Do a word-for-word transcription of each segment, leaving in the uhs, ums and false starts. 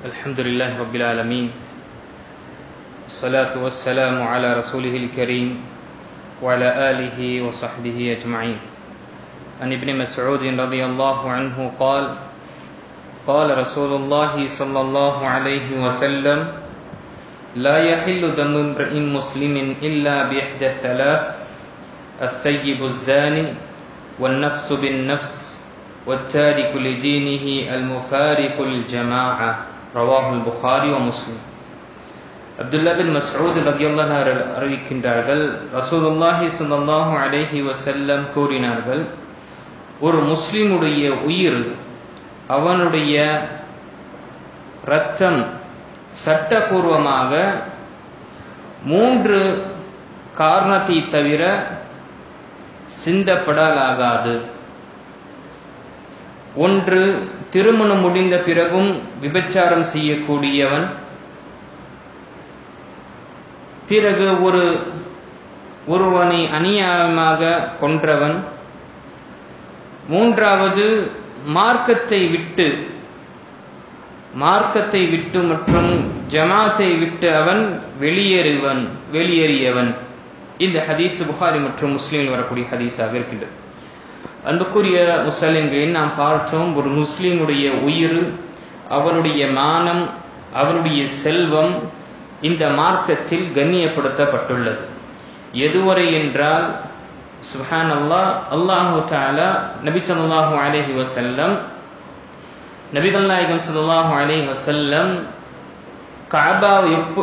الحمد لله رب العالمين الصلاة والسلام على رسوله الكريم وعلى آله وصحبه أجمعين. عن ابن مسعود رضي الله عنه قال قال رسول الله صلى الله عليه وسلم لا يحل دم امرئ مسلم إلا بإحدى الثلاث الثيب الزاني والنفس بالنفس والتارك لدينه المفارق الجماعة رواه البخاري ومسلم. அப்துல்லா பின் மஸ்ஊத் ரலியல்லாஹு அன்ஹு அறிவிக்கின்றார்கள், ரசூலுல்லாஹி ஸல்லல்லாஹு அலைஹி வஸல்லம் கூறினார்கள், ஒரு முஸ்லிமுடைய உயிர், அவனுடைய இரத்தம் சட்டபூர்வமாக மூன்று காரணத்தை தவிர சிந்தப்படலாகாது. ஒன்று, திருமணம் முடிந்த பிறகும் விபச்சாரம் செய்யக்கூடியவன், பிறகு ஒரு ஒருவனை அநியாயமாக கொன்றவன், மூன்றாவது மார்க்கத்தை விட்டு மார்க்கத்தை விட்டு மற்றும் ஜமாத்தை விட்டு அவன் வெளியேறுவன் வெளியேறியவன். இந்த ஹதீஸ் புகாரி மற்றும் முஸ்லிமில் வரக்கூடிய ஹதீஸாக இருக்கின்றது. அன்புக்குரிய முஸ்லிம்களில் நாம் பார்த்தோம், ஒரு முஸ்லிமுடைய உயிர், அவனுடைய மானம், அவனுடைய செல்வம் இந்த மார்க்கத்தில் கண்ணியப்படுத்தப்பட்டுள்ளது. எதுவரை என்றால், சுப்ஹானல்லாஹ், அல்லாஹு தஆலா நபி ஸல்லல்லாஹு அலைஹி வஸல்லம் நபிகள் நாயகம் ஸல்லல்லாஹு அலைஹி வஸல்லம் கஅபா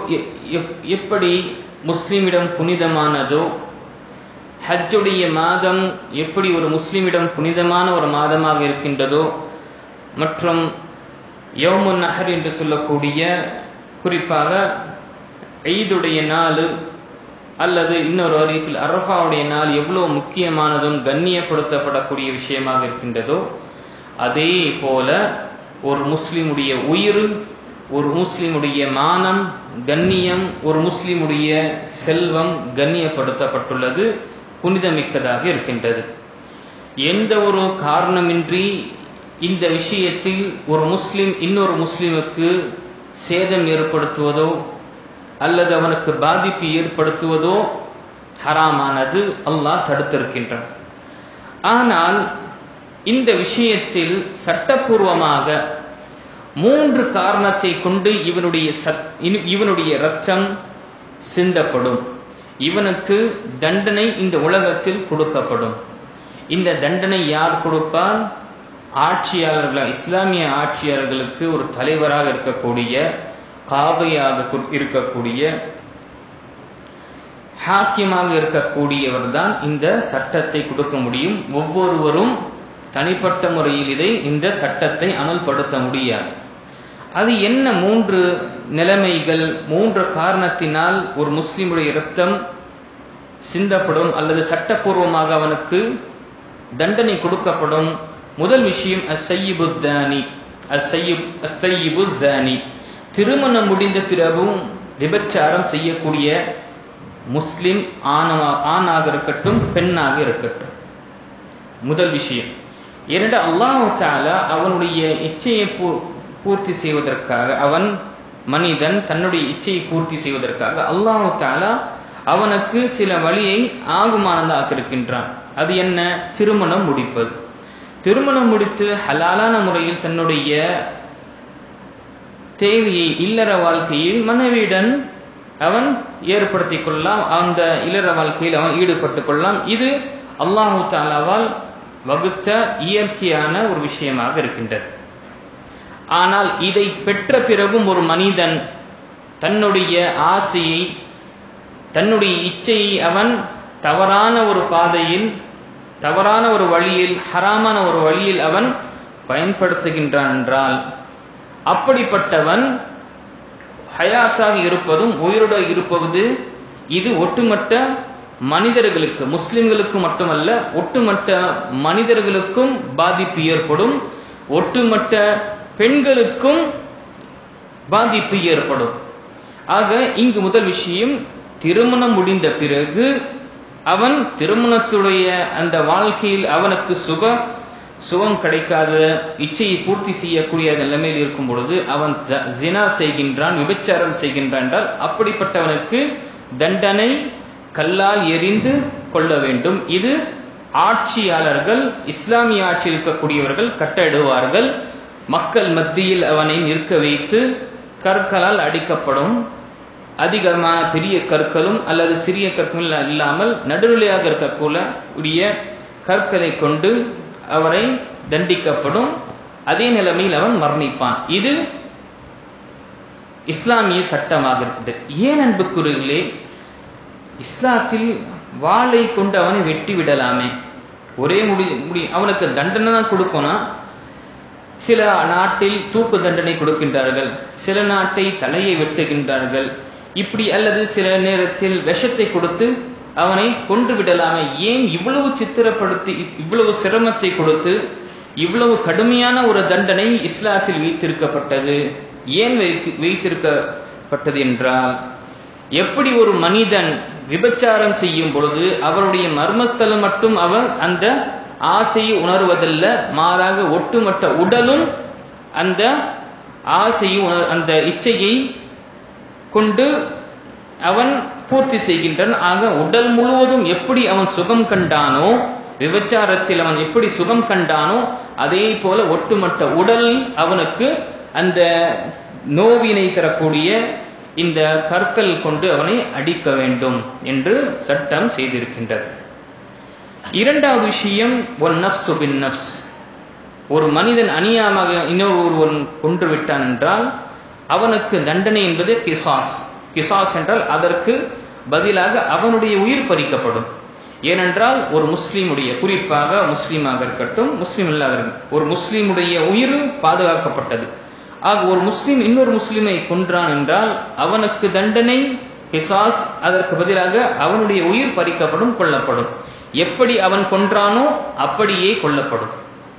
எப்படி முஸ்லிமிடம் புனிதமானதோ, ஹஜ்ஜுடைய மாதம் எப்படி ஒரு முஸ்லிமிடம் புனிதமான ஒரு மாதமாக இருக்கின்றதோ, மற்றும் யௌமுன் நஹர் என்று சொல்லக்கூடிய, குறிப்பாக ஈதுடைய நாள் அல்லது இன்னொரு அறிவிப்பில் அரஃபாவுடைய நாள் எவ்வளவு முக்கியமானதும் கண்ணியப்படுத்தப்படக்கூடிய விஷயமாக இருக்கின்றதோ, அதே போல ஒரு முஸ்லிமுடைய உயிர், ஒரு முஸ்லிமுடைய மானம், கண்ணியம், ஒரு முஸ்லிமுடைய செல்வம் கண்ணியப்படுத்தப்பட்டுள்ளது, புனிதமிக்கதாக இருக்கின்றது. எந்த ஒரு காரணமின்றி இந்த விஷயத்தில் ஒரு முஸ்லிம் இன்னொரு முஸ்லிமுக்கு சேதம் ஏற்படுத்துவதோ அல்லது அவனுக்கு பாதிப்பு ஏற்படுத்துவதோ ஹராமானது, அல்லாஹ் தடுத்திருக்கின்றான். ஆனால் இந்த விஷயத்தில் சட்டபூர்வமாக மூன்று காரணத்தை கொண்டு இவனுடைய இவனுடைய இரத்தம் சிந்தப்படும், இவனுக்கு தண்டனை இந்த உலகத்தில் கொடுக்கப்படும். இந்த தண்டனை யார் கொடுப்பார்? ஆட்சியாளர்கள், இஸ்லாமிய ஆட்சியாளர்களுக்கு ஒரு தலைவராக இருக்கக்கூடிய, காதையாக இருக்கக்கூடிய, ஹாக்கிமாக இருக்கக்கூடியவர் தான் இந்த சட்டத்தை கொடுக்க முடியும். ஒவ்வொருவரும் தனிப்பட்ட முறையில் இதை இந்த சட்டத்தை அமல்படுத்த முடியாது. அது என்ன மூன்று நிலைமைகள், மூன்று காரணத்தினால் ஒரு முஸ்லிமுடைய இரத்தம் சிந்தப்படும் அல்லது சட்டப்பூர்வமாக அவனுக்கு தண்டனை கொடுக்கப்படும்? முதல் விஷயம் அஸ்ஸய்யிபு ஸானி அஸ்ஸய்யிப் அஸ்ஸய்யிபு ஸானி திருமணம் முடிந்த பிறகும் விபச்சாரம் செய்யக்கூடிய முஸ்லிம் ஆணாக இருக்கட்டும், பெண்ணாக இருக்கட்டும், முதல் விஷயம். இரண்டு, அல்லாஹ் தஆலா அவனுடைய இச்சையை பூர்த்தி செய்வதற்காக, அவன் மனிதன் தன்னுடைய இச்சையை பூர்த்தி செய்வதற்காக அல்லாஹ் தஆலா அவனுக்கு சில வழியை ஆகுமானதாக இருக்கின்றான். அது என்ன? திருமணம் முடிப்பது. திருமணம் முடித்து ஹலாலான முறையில் தன்னுடைய தேவையை இல்லற வாழ்க்கையில் மனைவியுடன் அவன் ஏற்படுத்திக் கொள்ளலாம், அந்த இல்லற வாழ்க்கையில் அவன் ஈடுபட்டுக் கொள்ளலாம். இது அல்லாஹ் தஆலாவால் வகுத்த இயற்கையான ஒரு விஷயமாக இருக்கின்றது. ஆனால் இதை பெற்ற பிறகும் ஒரு மனிதன் தன்னுடைய ஆசையை, தன்னுடைய இச்சையை அவன் தவறான ஒரு பாதையில், தவறான ஒரு வழியில், ஹராமான ஒரு வழியில் அவன் பயன்படுத்துகின்றான் என்றால், அப்படிப்பட்டவன் ஹயாத்தாக இருப்பதும் உயிரோடு இருப்பது, இது ஒட்டுமொத்த மனிதர்களுக்கு, முஸ்லிம்களுக்கு மட்டுமல்ல, ஒட்டுமொத்த மனிதர்களுக்கும் பாதிப்பு ஏற்படும், ஒட்டுமொத்த பெண்களுக்கும் பாதிப்பு ஏற்படும். ஆக இங்கு முதல் விஷயம், திருமணம் முடிந்த பிறகு அவன் திருமணத்துடைய அந்த வாழ்க்கையில் அவனுக்கு சுப சுகம் கிடைக்காத இச்சையை பூர்த்தி செய்யக்கூடிய நிலைமையில் இருக்கும் பொழுது அவன் ஜினா செய்கின்றான், விபச்சாரம் செய்கின்றான் என்றால் அப்படிப்பட்டவனுக்கு தண்டனை கல்லால் எறிந்து கொள்ள வேண்டும். இது ஆட்சியாளர்கள், இஸ்லாமிய ஆட்சி இருக்கக்கூடியவர்கள் கட்டளையிடுவார்கள். மக்கள் மத்தியில் அவனை நிற்க வைத்து கற்களால் அடிக்கப்படும். அதிகமான பெரிய கற்களும் அல்லது சிறிய கற்கள் இல்லாமல் நடுநிலையாக இருக்கக்கூடிய கற்களை கொண்டு அவரை தண்டிக்கப்படும். அதே நிலைமையில் அவன் மரணிப்பான். இது இஸ்லாமிய சட்டமாக இருக்குது. ஏன் அன்புக்குரியவர்களே, இஸ்லாத்தில் வாளை கொண்டு அவனை வெட்டி விடலாமே, ஒரே முடி முடி அவனுக்கு தண்டனை தான் கொடுக்கணும். சில நாட்டில் தூக்கு தண்டனை கொடுக்கின்றார்கள், சில நாட்டை தலையை வெட்டுகின்றார்கள். இப்படி அல்லது சில நேரத்தில் விஷத்தை கொடுத்து அவனை கொன்று விடலாமே. ஏன் இவ்வளவு சித்திரப்படுத்தி இவ்வளவு சிரமத்தை கொடுத்து இவ்வளவு கடுமையான ஒரு தண்டனை இஸ்லாத்தில் வைத்திருக்கப்பட்டது? ஏன் வைத்திருக்கப்பட்டது என்றால், எப்படி ஒரு மனிதன் விபச்சாரம் செய்யும் பொழுது அவருடைய மர்மஸ்தலம் மட்டும் அவர் அந்த ஆசையை உணர்வதல்ல, மாறாக ஒட்டுமொத்த உடலும் அந்த ஆசையை அந்த இச்சையை கொண்டு அவன் பூர்த்தி செய்கின்றான். ஆக உடல் முழுவதும் எப்படி அவன் சுகம் கண்டானோ, விபச்சாரத்தில் அவன் எப்படி சுகம் கண்டானோ, அதே போல ஒட்டுமொத்த உடல் அவனுக்கு அந்த நோவினை தரக்கூடிய இந்த கற்கள் கொண்டு அவனை அடிக்க வேண்டும் என்று சட்டம் செய்திருக்கின்றது. இரண்டாவது விஷயம், ஒன் நஃப்ஸு பின் நஃப்ஸ். ஒரு மனிதன் அநியாயமாக இன்னொரு ஒருவன் கொன்று விட்டான் என்றால் அவனுக்கு தண்டனை என்பது கிசாஸ். கிசாஸ் என்றால் அதற்கு பதிலாக அவனுடைய உயிர் பறிக்கப்படும். ஏனென்றால் ஒரு முஸ்லீமுடைய, குறிப்பாக முஸ்லீமாக இருக்கட்டும் முஸ்லீம் இல்லாத ஒரு முஸ்லீமுடைய உயிர் பாதுகாக்கப்பட்டது. ஆக ஒரு முஸ்லீம் இன்னொரு முஸ்லீமை கொன்றான் என்றால் அவனுக்கு தண்டனை கிசாஸ், அதற்கு பதிலாக அவனுடைய உயிர் பறிக்கப்படும், கொல்லப்படும். எப்படி அவன் கொன்றானோ அப்படியே கொல்லப்படும்.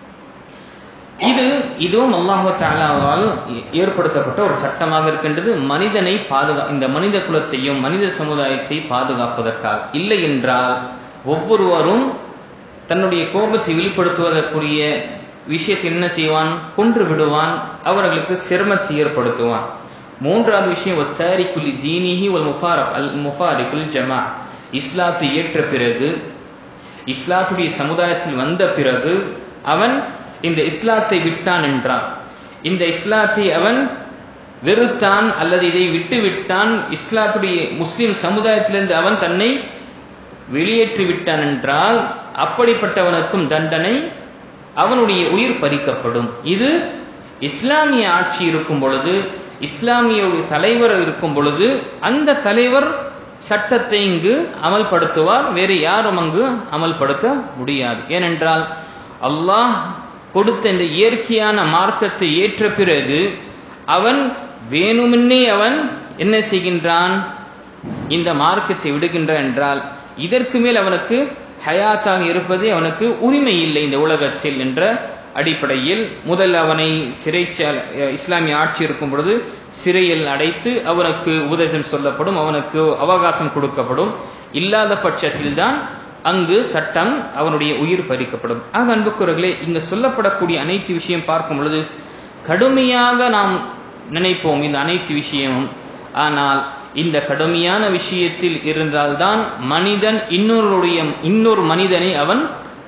இது இதுவும் அல்லாஹ் தஆலாவால் ஏற்படுத்தப்பட்ட ஒரு சட்டமாக இருக்கின்றது. மனிதனை பாதுகா இந்த மனித குலத்தையும் மனித சமுதாயத்தை பாதுகாப்பதற்காக. இல்லை என்றால் ஒவ்வொருவரும் தன்னுடைய கோபத்தை வெளிப்படுத்துவதற்குரிய விஷயத்தை என்ன செய்வான்? கொன்று விடுவான், அவர்களுக்கு சிரமத்தை ஏற்படுத்துவான். மூன்றாவது விஷயம், தாரிகுல் தீனிஹி வல் முஃபாரிக் அல் முஃபாரிகுல் ஜமா. இஸ்லாத்தை ஏற்ற பிறகு, இஸ்லாத்துடைய சமுதாயத்தில் வந்த பிறகு அவன் இந்த இஸ்லாத்தை விட்டான் என்றான், இந்த இஸ்லாத்தை அவன் வெறுத்தான் அல்லது இதை விட்டு விட்டான், இஸ்லாத்துடைய முஸ்லிம் சமுதாயத்திலிருந்து அவன் தன்னை வெளியேற்றி விட்டான் என்றால் அப்படிப்பட்டவனுக்கும் தண்டனை, அவனுடைய உயிர் பறிக்கப்படும். இது இஸ்லாமிய ஆட்சி இருக்கும் பொழுது, இஸ்லாமிய தலைவர் இருக்கும் பொழுது அந்த தலைவர் சட்டத்தை இங்கு அமல்படுத்துவார், வேறு யாரும் அங்கு அமல்படுத்த முடியாது. ஏனென்றால் அல்லாஹ் கொடுத்த இந்த இயற்கையான மார்க்கத்தை ஏற்ற பிறகு அவன் வேணுமென்னே அவன் என்ன செய்கின்றான்? இந்த மார்க்கத்தை விடுகின்றான் என்றால் இதற்கு மேல் அவனுக்கு ஹயாத்தாக இருப்பதே அவனுக்கு உரிமை இல்லை இந்த உலகத்தில் என்ற அடிப்படையில் முதல் அவனை சிறைச்சாலை, இஸ்லாமிய ஆட்சி இருக்கும் பொழுது சிறையில் அடைத்து அவனுக்கு உபதேசம் சொல்லப்படும், அவனுக்கு அவகாசம் கொடுக்கப்படும். இல்லாத பட்சத்தில் தான் அங்கு சட்டம் அவனுடைய உயிர் பறிக்கப்படும். ஆக அன்புக்குரியவர்களே, இங்கு சொல்லப்படக்கூடிய அனைத்து விஷயம் பார்க்கும் பொழுது கடுமையாக நாம் நினைப்போம் இந்த அனைத்து விஷயமும். ஆனால் இந்த கடுமையான விஷயத்தில் இருந்தால்தான் மனிதன் இன்னொருடைய இன்னொரு மனிதனை அவன்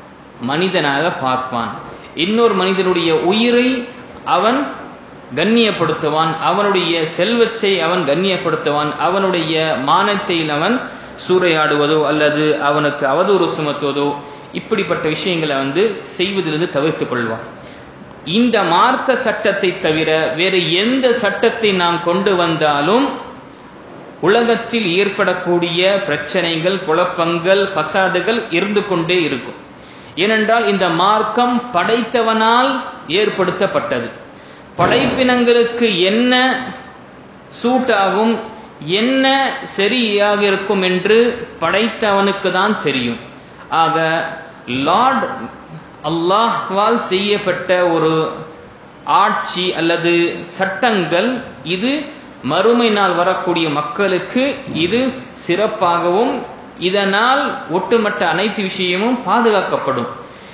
மனிதனாக பார்ப்பான், இன்னொரு மனிதனுடைய உயிரை அவன் கண்ணியப்படுத்துவான், அவனுடைய செல்வத்தை அவன் கண்ணியப்படுத்துவான், அவனுடைய மானத்தை அவன் சூறையாடுவதோ அல்லது அவனுக்கு அவதூறு சுமத்துவதோ இப்படிப்பட்ட விஷயங்களை வந்து செய்வதிலிருந்து தவிர்த்துக் கொள்வான். இந்த மார்க்க சட்டத்தை தவிர வேறு எந்த சட்டத்தை நாம் கொண்டு வந்தாலும் உலகத்தில் ஏற்படக்கூடிய பிரச்சனைகள், குழப்பங்கள், பசாதுகள் இருந்து கொண்டே இருக்கும். ஏனென்றால் இந்த மார்க்கம் படைத்தவனால் ஏற்படுத்தப்பட்டது. படைப்பினங்களுக்கு என்ன சூட்டாகும், என்ன சரியாக இருக்கும் என்று படைத்தவனுக்கு தான் தெரியும். ஆக லார்ட் அல்லாஹ்வால் செய்யப்பட்ட ஒரு ஆட்சி அல்லது சட்டங்கள், இது மறுமை நாள் வரக்கூடிய மக்களுக்கு இது சிறப்பாகவும் இதனால் ஒட்டுமொத்த அனைத்து விஷயமும் பாதுகாக்கப்படும்.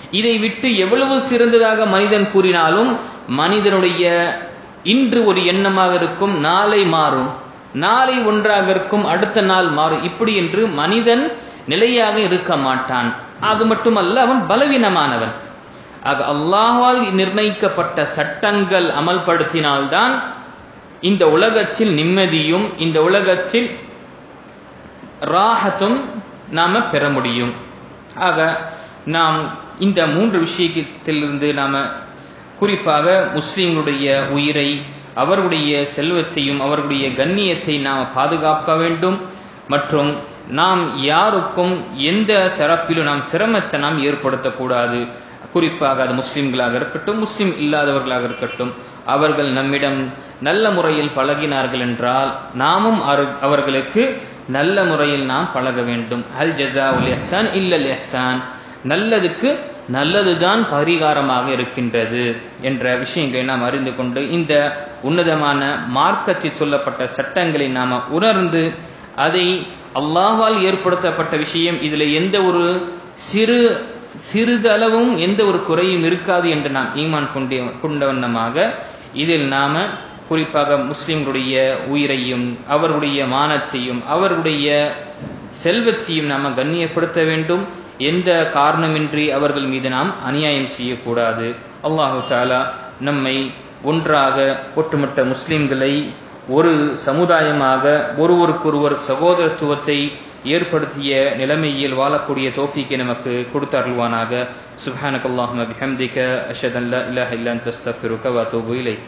இதை விட்டு எவ்வளவு சிறந்ததாக மனிதன் கூறினாலும் மனிதனுடைய இன்று ஒரு எண்ணமாக இருக்கும், நாளை மாறும், நாளை ஒன்றாக இருக்கும், அடுத்த நாள் மாறும். இப்படி என்று மனிதன் நிலையாக இருக்க மாட்டான். அது மட்டுமல்ல, அவன் பலவீனமானவன். ஆக அல்லாஹ்வால் நிர்ணயிக்கப்பட்ட சட்டங்கள் அமல்படுத்தினால்தான் இந்த உலகத்தில் நிம்மதியும் இந்த உலகத்தில் ராஹத்தும் நாம பெற முடியும். ஆக நாம் இந்த மூன்று விஷயத்திலிருந்து நாம குறிப்பாக முஸ்லிம்களுடைய உயிரை, அவர்களுடைய செல்வத்தையும் அவர்களுடைய கண்ணியத்தை நாம் பாதுகாக்க வேண்டும். மற்றும் நாம் யாருக்கும் எந்த தரப்பிலும் நாம் சிரமத்தை நாம் ஏற்படுத்தக்கூடாது. குறிப்பாக அது முஸ்லிம்களாக இருக்கட்டும், முஸ்லிம் இல்லாதவர்களாக இருக்கட்டும், அவர்கள் நம்மிடம் நல்ல முறையில் பழகினார்கள் என்றால் நாமும் அவர்களுக்கு நல்ல முறையில் நாம் பழக வேண்டும். ஹல் ஜஸாஉல் இஹ்சான் இல்லல் இஹ்சான், நல்லதுக்கு நல்லதுதான் பரிகாரமாக இருக்கின்றது என்ற விஷயங்களை நாம் அறிந்து கொண்டு இந்த உன்னதமான மார்க்கத்தில் சொல்லப்பட்ட சட்டங்களை நாம் உணர்ந்து அதை அல்லாஹ்வால் ஏற்படுத்தப்பட்ட விஷயம், இதில் எந்த ஒரு சிறு சிறிதளவும் எந்த ஒரு குறையும் இருக்காது என்று நாம் ஈமான் கொண்டே கொண்டவண்ணமாக இதில் நாம குறிப்பாக முஸ்லிம்களுடைய உயிரையும் அவர்களுடைய மானத்தையும் அவர்களுடைய செல்வத்தையும் நாம கண்ணியப்படுத்த வேண்டும். எந்த காரணமின்றி அவர்கள் மீது நாம் அநியாயம் செய்யக்கூடாது. அல்லாஹு தஆலா நம்மை ஒன்றாக ஒட்டுமொத்த முஸ்லிம்களை ஒரு சமுதாயமாக ஒருவருக்கொருவர் சகோதரத்துவத்தை ஏற்படுத்திய நிலைமையில் வாழக்கூடிய தௌஃபீக்கை நமக்கு கொடுத்தருள்வானாக. சுப்ஹானக்கல்லாஹும்ம பிஹம்திக அஷ்ஹது அன் லா இலாஹா இல்லா அன்த அஸ்தக்ஃபிருக வ அத்தூபு இலைக்.